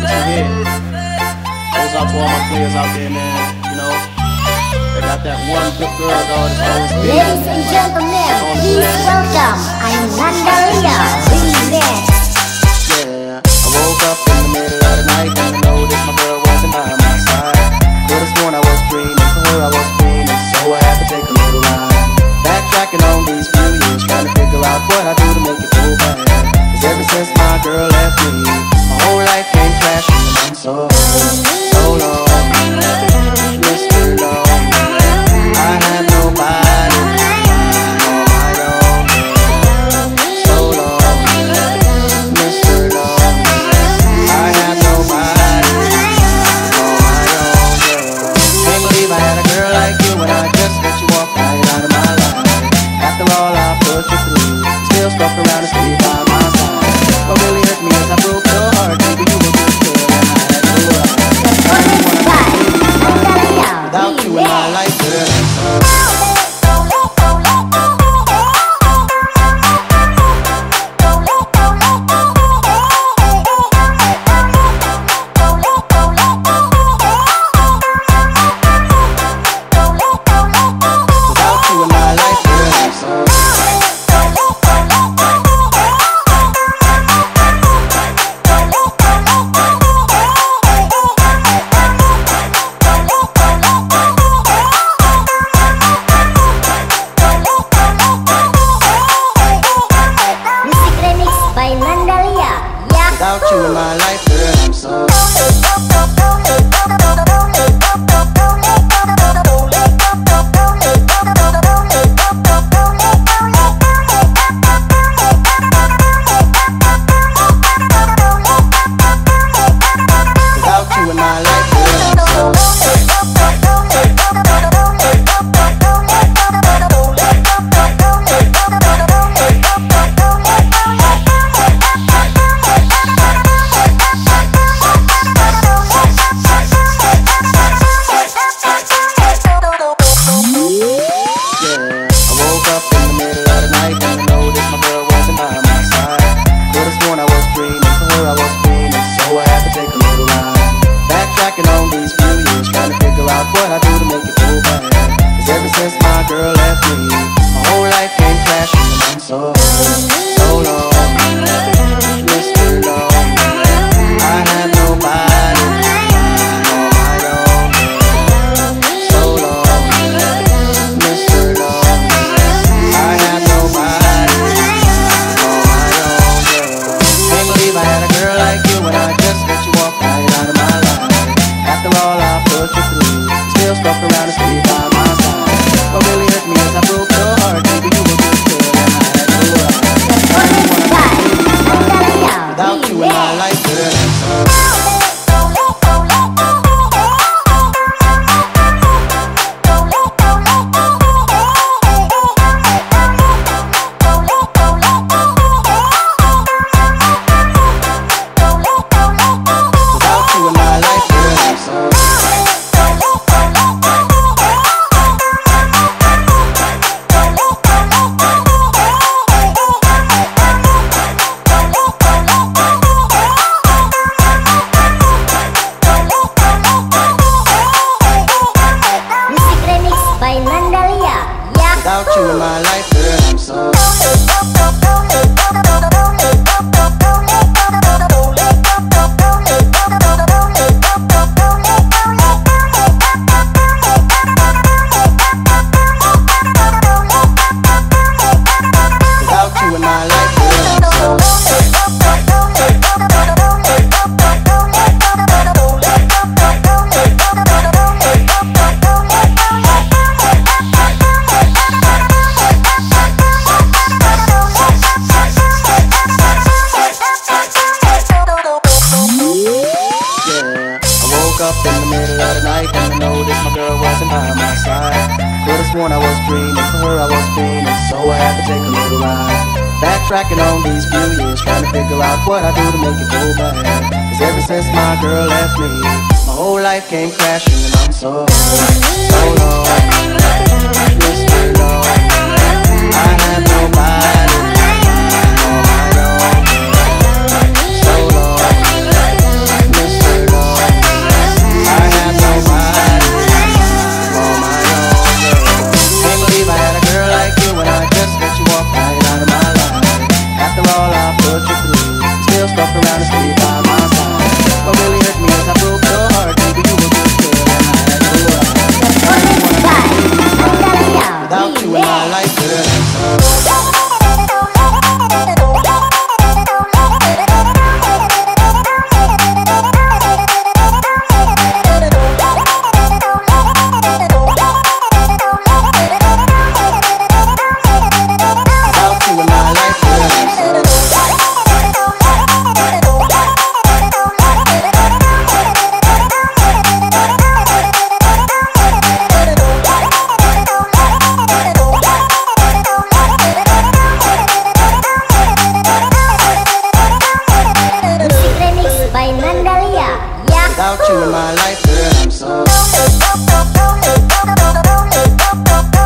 hit. Goes out to all my players out there, man. You know, they got that one good girl, dog. That's always been. Ladies and gentlemen, please welcome Anandalia Remix. Yeah, I woke up in the middle of the night and I noticed my girl wasn't by my side. Could've sworn I was dreaming, for her I was dreaming, so I had to take a little ride. Backtracking on these few years, trying to figure out what I do to make it go bad. Cause ever since my girl left me, my whole life came crashing and I'm so long, Mr. Long. I have nobody on my own. So long, Mr. Long. I have nobody on my own, girl. Can't believe I had a girl like you when I just let you walk right out of my life. After all I put you through, you still stuck around and stayed by my side. What really hurt me is I broke your heart, baby. You were good girl and I had no right. Without you in my life, girl, I'm so. Without you in my life, girl, I'm so. Without you in my life, girl, I'm so. What I do to make it go bad. Cause ever since my girl left me, my whole life came crashing and I'm so long, Mr. Long. I have nobody on my own. So long, Mr. Long. I have nobody on my own, girl. Can't believe I had a girl like you when I just let you walk right out of my life. After all I put you through, still stuck around and stay by my side. What really hurt me is I broke your heart, baby. You were good girl and I had no right. Without you in my life, girl, I'm so. Without you in my life, girl, I'm so. Without you in my life, girl, I'm so. Up in the middle of the night and I noticed my girl wasn't by my side. Could've sworn I was dreaming, for her I was dreaming, so I had to take a little ride. Backtracking on these few years, trying to figure out what I do to make it go bad. Cause ever since my girl left me, my whole life came crashing and I'm so long, Mr. Long. I have nobody on my own. So long, Mr. Nandalia. Without you in my life, girl, I'm so